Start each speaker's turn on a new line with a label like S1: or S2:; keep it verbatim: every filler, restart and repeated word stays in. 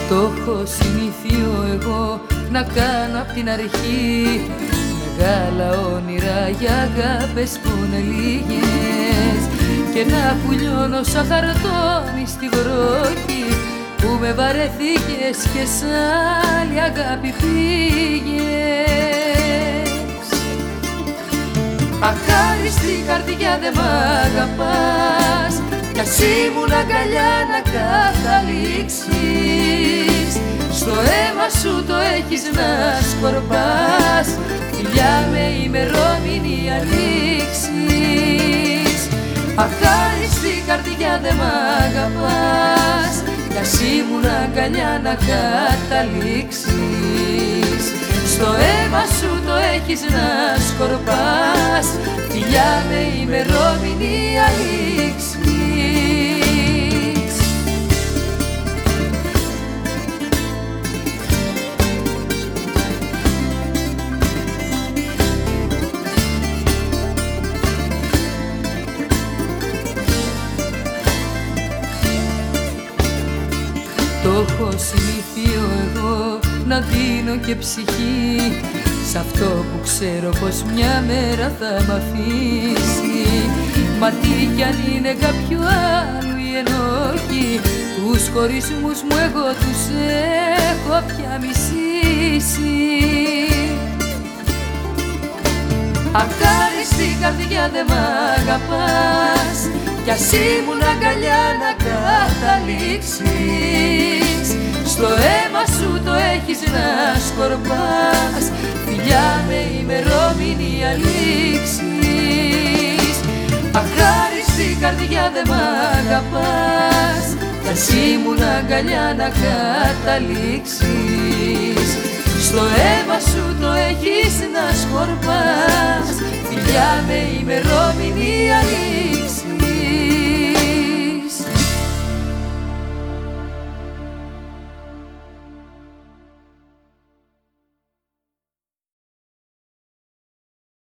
S1: Το έχω συνηθείο εγώ να κάνω απ' την αρχή μεγάλα όνειρα για αγάπες που είναι λίγες και να πουλιώνω σαν χαρτόνι στη βροχή που με βαρεθήκες και σ' άλλη αγάπη πήγες. Αχάριστη καρδιά δε μ' αγαπάς κι ας ήμουν αγκαλιά να καταλήξεις. Στο αίμα σου το έχεις να σκορπάς, φιλιά με ημερομηνία λήξης. Αχάριστη καρδιά δε μ' αγαπάς κι ας ήμουν αγκαλιά να καταλήξεις. Στο αίμα σου το έχεις να σκορπάς, φιλιά με ημερομηνία λήξης. Το έχω συνηθείο εγώ να δίνω και ψυχή σ' αυτό που ξέρω πως μια μέρα θα μ' αφήσει. Μα τι κι αν είναι κάποιο άλλο η ενόχη, τους χωρισμούς μου εγώ τους έχω πια μισήσει. Αχάριστη καρδιά δε μ' αγαπάς κι ας ήμουν αγκαλιά να καταλήξεις. Στο αίμα σου το έχεις να σκορπάς, φιλιά με ημερομηνία λήξης. Αχάριστη καρδιά δε μ' αγαπάς κι ας ήμουν αγκαλιά να καταλήξεις. Στο αίμα σου το έχεις να σκορπάς, φιλιά με ημερομηνία λήξης.